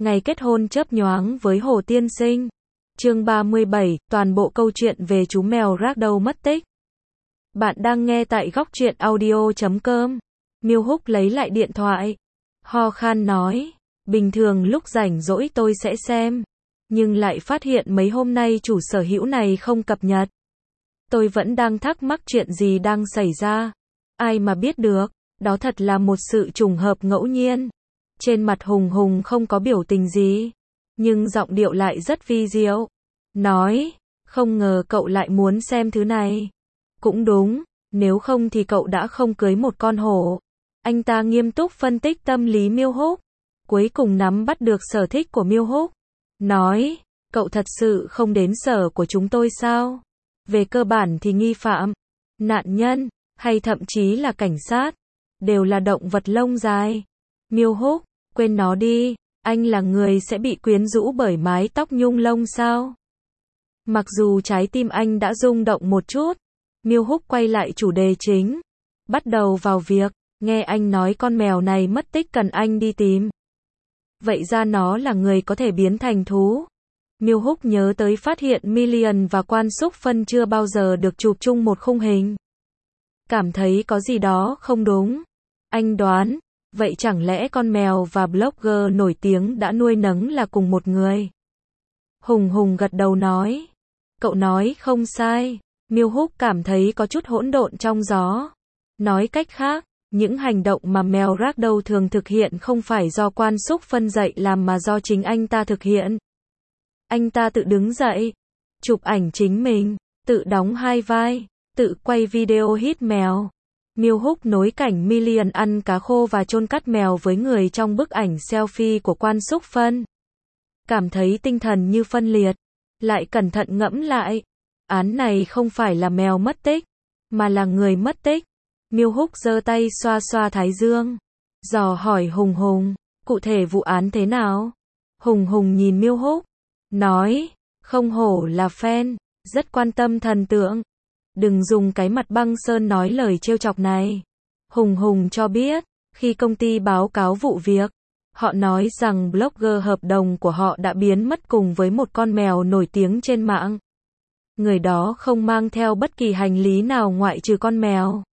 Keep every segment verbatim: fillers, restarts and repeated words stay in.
Ngày kết hôn chớp nhoáng với Hồ Tiên Sinh. Chương ba mươi bảy, toàn bộ câu chuyện về chú mèo Ragdoll mất tích. Bạn đang nghe tại góc truyện audio chấm com. Miêu Húc lấy lại điện thoại. Ho khan nói, bình thường lúc rảnh rỗi tôi sẽ xem, nhưng lại phát hiện mấy hôm nay chủ sở hữu này không cập nhật. Tôi vẫn đang thắc mắc chuyện gì đang xảy ra. Ai mà biết được, đó thật là một sự trùng hợp ngẫu nhiên. Trên mặt Hùng Hùng không có biểu tình gì, nhưng giọng điệu lại rất vi diệu. Nói, không ngờ cậu lại muốn xem thứ này. Cũng đúng, nếu không thì cậu đã không cưới một con hổ. Anh ta nghiêm túc phân tích tâm lý Miêu Húc, cuối cùng nắm bắt được sở thích của Miêu Húc. Nói, cậu thật sự không đến sở của chúng tôi sao? Về cơ bản thì nghi phạm, nạn nhân, hay thậm chí là cảnh sát, đều là động vật lông dài. Miêu Húc, quên nó đi, anh là người sẽ bị quyến rũ bởi mái tóc nhung lông sao? Mặc dù trái tim anh đã rung động một chút, Miêu Húc quay lại chủ đề chính, bắt đầu vào việc, nghe anh nói con mèo này mất tích cần anh đi tìm. Vậy ra nó là người có thể biến thành thú. Miêu Húc nhớ tới phát hiện Million và Quan Xúc Phân chưa bao giờ được chụp chung một khung hình. Cảm thấy có gì đó không đúng. Anh đoán, vậy chẳng lẽ con mèo và blogger nổi tiếng đã nuôi nấng là cùng một người? Hùng Hùng gật đầu nói, cậu nói không sai. Miêu Húc cảm thấy có chút hỗn độn trong gió. Nói cách khác, những hành động mà mèo Ragdoll thường thực hiện không phải do Quan Xúc Phân dạy làm mà do chính anh ta thực hiện. Anh ta tự đứng dậy, chụp ảnh chính mình, tự đóng hai vai, tự quay video hít mèo. Miêu Húc nối cảnh Million ăn cá khô và chôn cắt mèo với người trong bức ảnh selfie của Quan Xúc Phân. Cảm thấy tinh thần như phân liệt, lại cẩn thận ngẫm lại. Án này không phải là mèo mất tích, mà là người mất tích. Miêu Húc giơ tay xoa xoa thái dương, dò hỏi Hùng Hùng, cụ thể vụ án thế nào? Hùng Hùng nhìn Miêu Húc, nói, không hổ là fan, rất quan tâm thần tượng. Đừng dùng cái mặt băng sơn nói lời trêu chọc này. Hùng Hùng cho biết, khi công ty báo cáo vụ việc, họ nói rằng blogger hợp đồng của họ đã biến mất cùng với một con mèo nổi tiếng trên mạng. Người đó không mang theo bất kỳ hành lý nào ngoại trừ con mèo.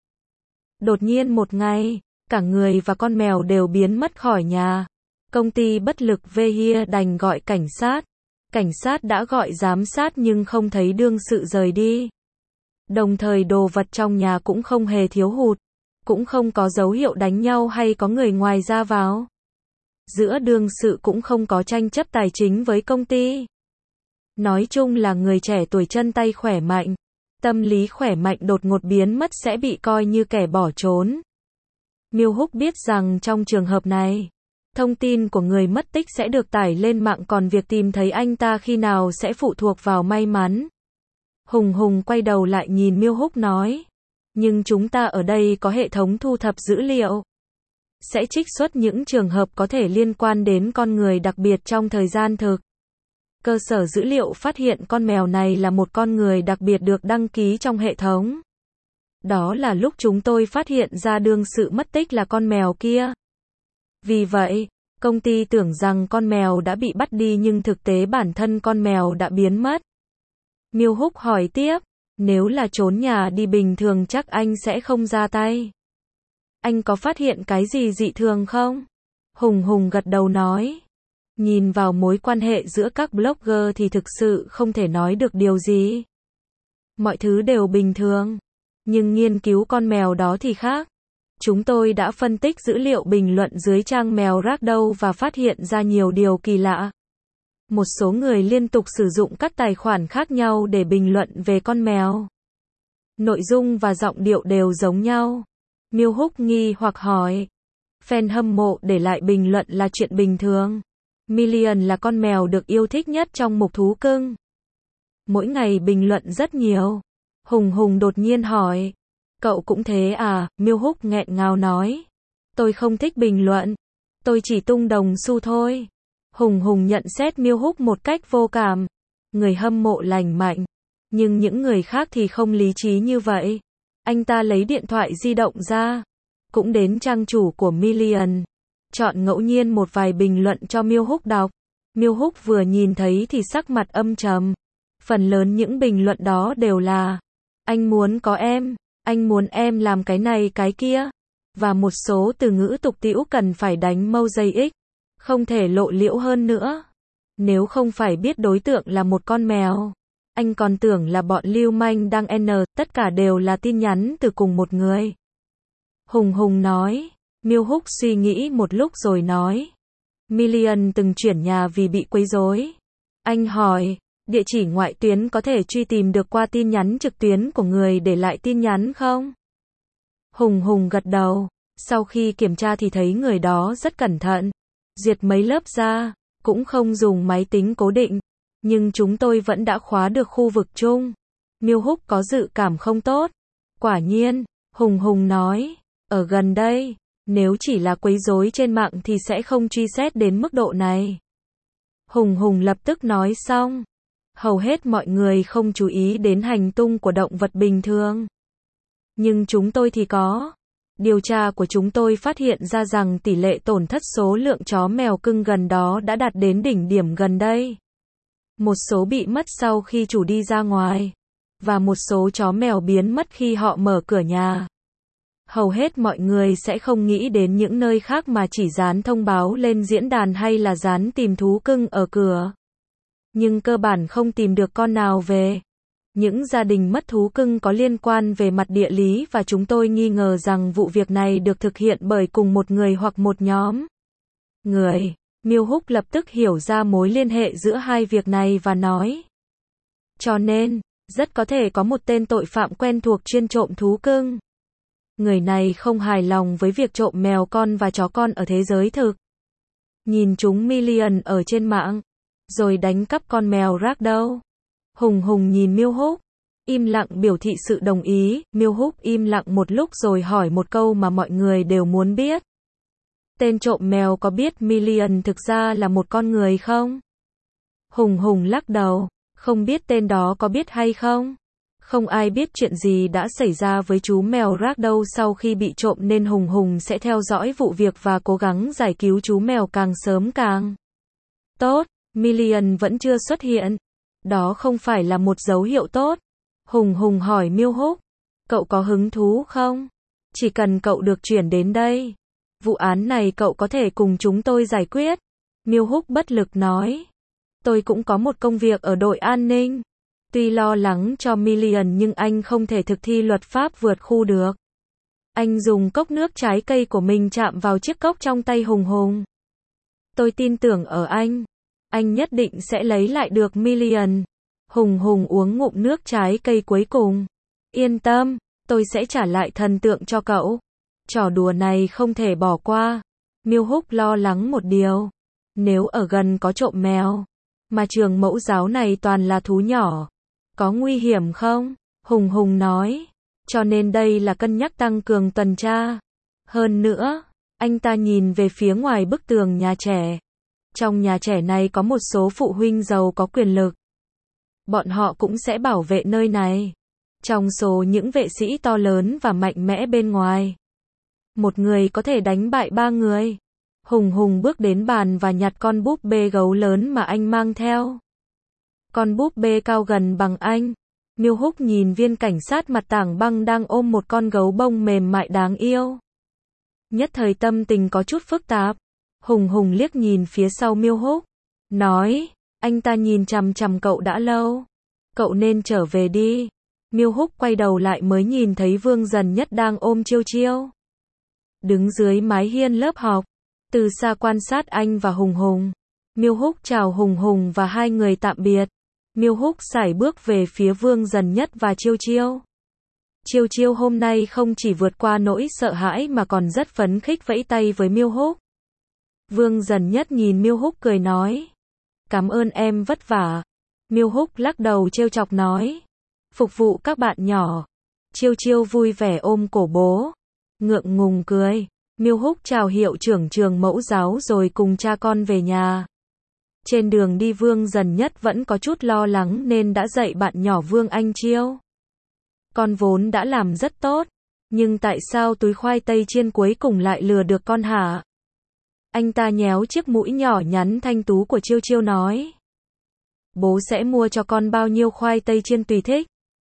Đột nhiên một ngày, cả người và con mèo đều biến mất khỏi nhà. Công ty bất lực về hia đành gọi cảnh sát. Cảnh sát đã gọi giám sát nhưng không thấy đương sự rời đi. Đồng thời đồ vật trong nhà cũng không hề thiếu hụt. Cũng không có dấu hiệu đánh nhau hay có người ngoài ra vào. Giữa đương sự cũng không có tranh chấp tài chính với công ty. Nói chung là người trẻ tuổi chân tay khỏe mạnh. Tâm lý khỏe mạnh đột ngột biến mất sẽ bị coi như kẻ bỏ trốn. Miêu Húc biết rằng trong trường hợp này, thông tin của người mất tích sẽ được tải lên mạng, còn việc tìm thấy anh ta khi nào sẽ phụ thuộc vào may mắn. Hùng Hùng quay đầu lại nhìn Miêu Húc nói, nhưng chúng ta ở đây có hệ thống thu thập dữ liệu. Sẽ trích xuất những trường hợp có thể liên quan đến con người đặc biệt trong thời gian thực. Cơ sở dữ liệu phát hiện con mèo này là một con người đặc biệt được đăng ký trong hệ thống. Đó là lúc chúng tôi phát hiện ra đương sự mất tích là con mèo kia. Vì vậy, công ty tưởng rằng con mèo đã bị bắt đi nhưng thực tế bản thân con mèo đã biến mất. Miêu Húc hỏi tiếp, nếu là trốn nhà đi bình thường chắc anh sẽ không ra tay. Anh có phát hiện cái gì dị thường không? Hùng Hùng gật đầu nói, nhìn vào mối quan hệ giữa các blogger thì thực sự không thể nói được điều gì. Mọi thứ đều bình thường. Nhưng nghiên cứu con mèo đó thì khác. Chúng tôi đã phân tích dữ liệu bình luận dưới trang mèo Ragdoll và phát hiện ra nhiều điều kỳ lạ. Một số người liên tục sử dụng các tài khoản khác nhau để bình luận về con mèo. Nội dung và giọng điệu đều giống nhau. Miêu Húc nghi hoặc hỏi. Fan hâm mộ để lại bình luận là chuyện bình thường. Million là con mèo được yêu thích nhất trong mục thú cưng. Mỗi ngày bình luận rất nhiều. Hùng Hùng đột nhiên hỏi. Cậu cũng thế à? Miêu Húc nghẹn ngào nói. Tôi không thích bình luận. Tôi chỉ tung đồng xu thôi. Hùng Hùng nhận xét Miêu Húc một cách vô cảm. Người hâm mộ lành mạnh. Nhưng những người khác thì không lý trí như vậy. Anh ta lấy điện thoại di động ra. Cũng đến trang chủ của Million. Chọn ngẫu nhiên một vài bình luận cho Miêu Húc đọc. Miêu Húc vừa nhìn thấy thì sắc mặt âm trầm. Phần lớn những bình luận đó đều là: anh muốn có em, anh muốn em làm cái này cái kia. Và một số từ ngữ tục tĩu cần phải đánh mosaic, không thể lộ liễu hơn nữa. Nếu không phải biết đối tượng là một con mèo, anh còn tưởng là bọn lưu manh đang n, tất cả đều là tin nhắn từ cùng một người. Hùng Hùng nói. Miêu Húc suy nghĩ một lúc rồi nói: Million từng chuyển nhà vì bị quấy rối. Anh hỏi, địa chỉ ngoại tuyến có thể truy tìm được qua tin nhắn trực tuyến của người để lại tin nhắn không? Hùng Hùng gật đầu. Sau khi kiểm tra thì thấy người đó rất cẩn thận, diệt mấy lớp ra, cũng không dùng máy tính cố định. Nhưng chúng tôi vẫn đã khóa được khu vực chung. Miêu Húc có dự cảm không tốt. Quả nhiên, Hùng Hùng nói, ở gần đây, nếu chỉ là quấy rối trên mạng thì sẽ không truy xét đến mức độ này. Hùng Hùng lập tức nói xong. Hầu hết mọi người không chú ý đến hành tung của động vật bình thường. Nhưng chúng tôi thì có. Điều tra của chúng tôi phát hiện ra rằng tỷ lệ tổn thất số lượng chó mèo cưng gần đó đã đạt đến đỉnh điểm gần đây. Một số bị mất sau khi chủ đi ra ngoài. Và một số chó mèo biến mất khi họ mở cửa nhà. Hầu hết mọi người sẽ không nghĩ đến những nơi khác mà chỉ dán thông báo lên diễn đàn hay là dán tìm thú cưng ở cửa. Nhưng cơ bản không tìm được con nào về. Những gia đình mất thú cưng có liên quan về mặt địa lý và chúng tôi nghi ngờ rằng vụ việc này được thực hiện bởi cùng một người hoặc một nhóm người. Miêu Húc lập tức hiểu ra mối liên hệ giữa hai việc này và nói. Cho nên, rất có thể có một tên tội phạm quen thuộc chuyên trộm thú cưng. Người này không hài lòng với việc trộm mèo con và chó con ở thế giới thực. Nhìn chúng Million ở trên mạng, rồi đánh cắp con mèo Ragdoll. Hùng Hùng nhìn Miêu Húc, im lặng biểu thị sự đồng ý. Miêu Húc im lặng một lúc rồi hỏi một câu mà mọi người đều muốn biết. Tên trộm mèo có biết Million thực ra là một con người không? Hùng Hùng lắc đầu, không biết tên đó có biết hay không. Không ai biết chuyện gì đã xảy ra với chú mèo Ragdoll sau khi bị trộm nên Hùng Hùng sẽ theo dõi vụ việc và cố gắng giải cứu chú mèo càng sớm càng tốt. Million vẫn chưa xuất hiện. Đó không phải là một dấu hiệu tốt. Hùng Hùng hỏi Miêu Húc, cậu có hứng thú không? Chỉ cần cậu được chuyển đến đây, vụ án này cậu có thể cùng chúng tôi giải quyết. Miêu Húc bất lực nói, tôi cũng có một công việc ở đội an ninh. Tuy lo lắng cho Million nhưng anh không thể thực thi luật pháp vượt khu được. Anh dùng cốc nước trái cây của mình chạm vào chiếc cốc trong tay Hùng Hùng. Tôi tin tưởng ở anh. Anh nhất định sẽ lấy lại được Million. Hùng Hùng uống ngụm nước trái cây cuối cùng. Yên tâm, tôi sẽ trả lại thần tượng cho cậu. Trò đùa này không thể bỏ qua. Miêu Húc lo lắng một điều. Nếu ở gần có trộm mèo, mà trường mẫu giáo này toàn là thú nhỏ, có nguy hiểm không? Hùng Hùng nói. Cho nên đây là cân nhắc tăng cường tuần tra. Hơn nữa, anh ta nhìn về phía ngoài bức tường nhà trẻ. Trong nhà trẻ này có một số phụ huynh giàu có quyền lực. Bọn họ cũng sẽ bảo vệ nơi này. Trong số những vệ sĩ to lớn và mạnh mẽ bên ngoài, một người có thể đánh bại ba người. Hùng Hùng bước đến bàn và nhặt con búp bê gấu lớn mà anh mang theo. Con búp bê cao gần bằng anh. Miêu Húc nhìn viên cảnh sát mặt tảng băng đang ôm một con gấu bông mềm mại đáng yêu. Nhất thời tâm tình có chút phức tạp. Hùng Hùng liếc nhìn phía sau Miêu Húc, nói, anh ta nhìn chằm chằm cậu đã lâu. Cậu nên trở về đi. Miêu Húc quay đầu lại mới nhìn thấy Vương Dần Nhất đang ôm Chiêu Chiêu. Đứng dưới mái hiên lớp học, từ xa quan sát anh và Hùng Hùng. Miêu Húc chào Hùng Hùng và hai người tạm biệt. Miêu Húc sải bước về phía Vương Dần Nhất và Chiêu Chiêu. Chiêu Chiêu hôm nay không chỉ vượt qua nỗi sợ hãi mà còn rất phấn khích vẫy tay với Miêu Húc. Vương Dần Nhất nhìn Miêu Húc cười nói, cảm ơn em vất vả. Miêu Húc lắc đầu trêu chọc nói, phục vụ các bạn nhỏ. Chiêu Chiêu vui vẻ ôm cổ bố, ngượng ngùng cười. Miêu Húc chào hiệu trưởng trường mẫu giáo rồi cùng cha con về nhà. Trên đường đi Vương Dần Nhất vẫn có chút lo lắng nên đã dạy bạn nhỏ Vương Anh Chiêu. Con vốn đã làm rất tốt, nhưng tại sao túi khoai tây chiên cuối cùng lại lừa được con hả? Anh ta nhéo chiếc mũi nhỏ nhắn thanh tú của Chiêu Chiêu nói. Bố sẽ mua cho con bao nhiêu khoai tây chiên tùy thích.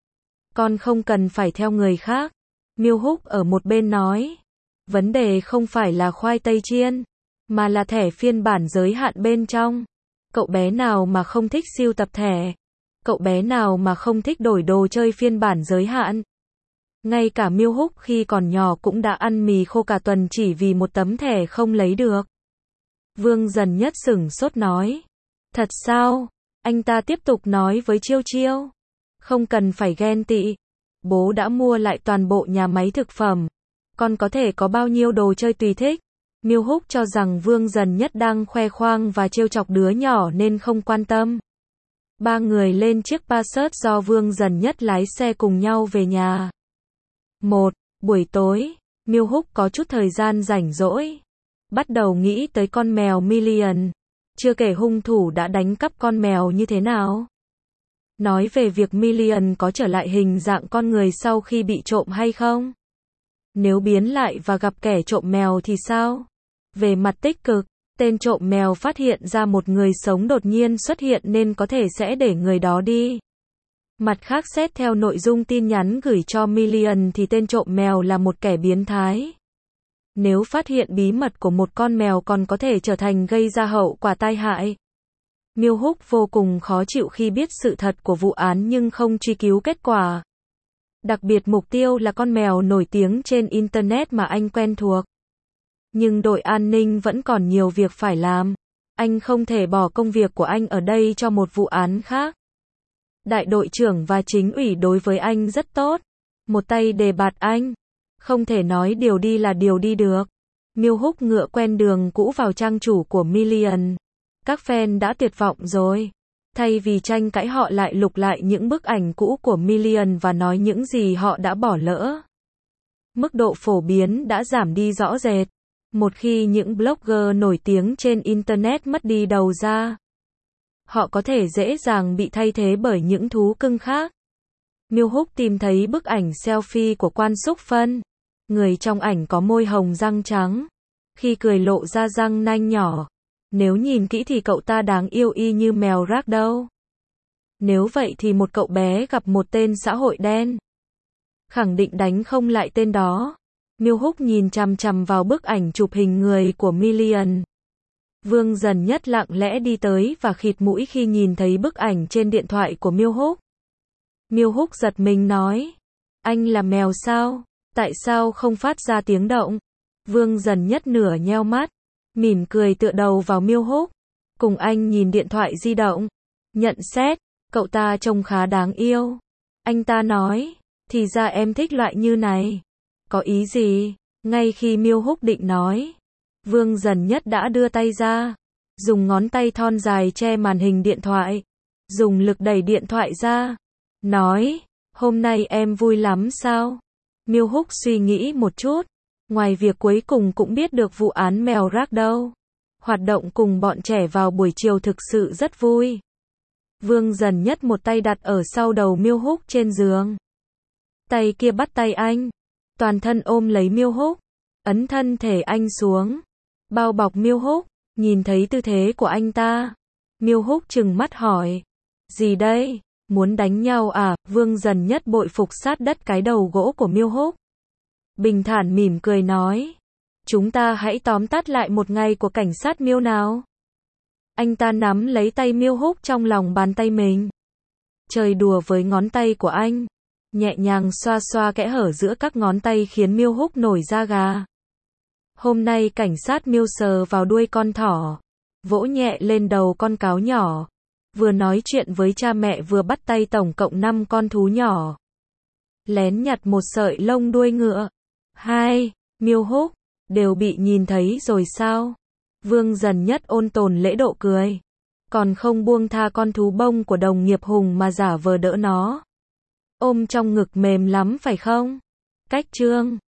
Con không cần phải theo người khác. Miêu Húc ở một bên nói. Vấn đề không phải là khoai tây chiên, mà là thẻ phiên bản giới hạn bên trong. Cậu bé nào mà không thích sưu tập thẻ? Cậu bé nào mà không thích đổi đồ chơi phiên bản giới hạn? Ngay cả Miêu Húc khi còn nhỏ cũng đã ăn mì khô cả tuần chỉ vì một tấm thẻ không lấy được. Vương Dần Nhất sửng sốt nói. Thật sao? Anh ta tiếp tục nói với Chiêu Chiêu. Không cần phải ghen tị. Bố đã mua lại toàn bộ nhà máy thực phẩm. Con có thể có bao nhiêu đồ chơi tùy thích. Miêu Húc cho rằng Vương Dần Nhất đang khoe khoang và trêu chọc đứa nhỏ nên không quan tâm. Ba người lên chiếc Passat do Vương Dần Nhất lái xe cùng nhau về nhà. Một buổi tối, Miêu Húc có chút thời gian rảnh rỗi. Bắt đầu nghĩ tới con mèo Million. Chưa kể hung thủ đã đánh cắp con mèo như thế nào. Nói về việc Million có trở lại hình dạng con người sau khi bị trộm hay không? Nếu biến lại và gặp kẻ trộm mèo thì sao? Về mặt tích cực, tên trộm mèo phát hiện ra một người sống đột nhiên xuất hiện nên có thể sẽ để người đó đi. Mặt khác xét theo nội dung tin nhắn gửi cho Million thì tên trộm mèo là một kẻ biến thái. Nếu phát hiện bí mật của một con mèo còn có thể trở thành gây ra hậu quả tai hại. Miêu Húc vô cùng khó chịu khi biết sự thật của vụ án nhưng không truy cứu kết quả. Đặc biệt mục tiêu là con mèo nổi tiếng trên Internet mà anh quen thuộc. Nhưng đội an ninh vẫn còn nhiều việc phải làm. Anh không thể bỏ công việc của anh ở đây cho một vụ án khác. Đại đội trưởng và chính ủy đối với anh rất tốt. Một tay đề bạt anh. Không thể nói điều đi là điều đi được. Miêu Húc ngựa quen đường cũ vào trang chủ của Million. Các fan đã tuyệt vọng rồi. Thay vì tranh cãi họ lại lục lại những bức ảnh cũ của Million và nói những gì họ đã bỏ lỡ. Mức độ phổ biến đã giảm đi rõ rệt. Một khi những blogger nổi tiếng trên Internet mất đi đầu ra, họ có thể dễ dàng bị thay thế bởi những thú cưng khác. Miêu Húc tìm thấy bức ảnh selfie của Quan Xúc Phân. Người trong ảnh có môi hồng răng trắng. Khi cười lộ ra răng nanh nhỏ. Nếu nhìn kỹ thì cậu ta đáng yêu y như mèo Ragdoll. Nếu vậy thì một cậu bé gặp một tên xã hội đen. Khẳng định đánh không lại tên đó. Miêu Húc nhìn chằm chằm vào bức ảnh chụp hình người của Million. Vương Dần Nhất lặng lẽ đi tới và khịt mũi khi nhìn thấy bức ảnh trên điện thoại của Miêu Húc. Miêu Húc giật mình nói. Anh là mèo sao? Tại sao không phát ra tiếng động? Vương Dần Nhất nửa nheo mắt. Mỉm cười tựa đầu vào Miêu Húc. Cùng anh nhìn điện thoại di động. Nhận xét, cậu ta trông khá đáng yêu. Anh ta nói, thì ra em thích loại như này. Có ý gì? Ngay khi Miêu Húc định nói, Vương Dần Nhất đã đưa tay ra. Dùng ngón tay thon dài che màn hình điện thoại. Dùng lực đẩy điện thoại ra. Nói, hôm nay em vui lắm sao? Miêu Húc suy nghĩ một chút. Ngoài việc cuối cùng cũng biết được vụ án mèo Ragdoll, hoạt động cùng bọn trẻ vào buổi chiều thực sự rất vui. Vương Dần Nhất một tay đặt ở sau đầu Miêu Húc trên giường. Tay kia bắt tay anh. Toàn thân ôm lấy Miêu Húc. Ấn thân thể anh xuống. Bao bọc Miêu Húc. Nhìn thấy tư thế của anh ta. Miêu Húc trừng mắt hỏi. Gì đây? Muốn đánh nhau à? Vương Dần Nhất bội phục sát đất cái đầu gỗ của Miêu Húc. Bình thản mỉm cười nói. Chúng ta hãy tóm tắt lại một ngày của cảnh sát Miêu nào. Anh ta nắm lấy tay Miêu Húc trong lòng bàn tay mình. Chơi đùa với ngón tay của anh. Nhẹ nhàng xoa xoa kẽ hở giữa các ngón tay khiến Miêu Húc nổi da gà. Hôm nay cảnh sát Miêu sờ vào đuôi con thỏ. Vỗ nhẹ lên đầu con cáo nhỏ. Vừa nói chuyện với cha mẹ vừa bắt tay tổng cộng năm con thú nhỏ. Lén nhặt một sợi lông đuôi ngựa. Hai, Miêu Húc, đều bị nhìn thấy rồi sao? Vương Dần Nhất ôn tồn lễ độ cười. Còn không buông tha con thú bông của đồng nghiệp Hùng mà giả vờ đỡ nó. Ôm trong ngực mềm lắm phải không? Cách trương.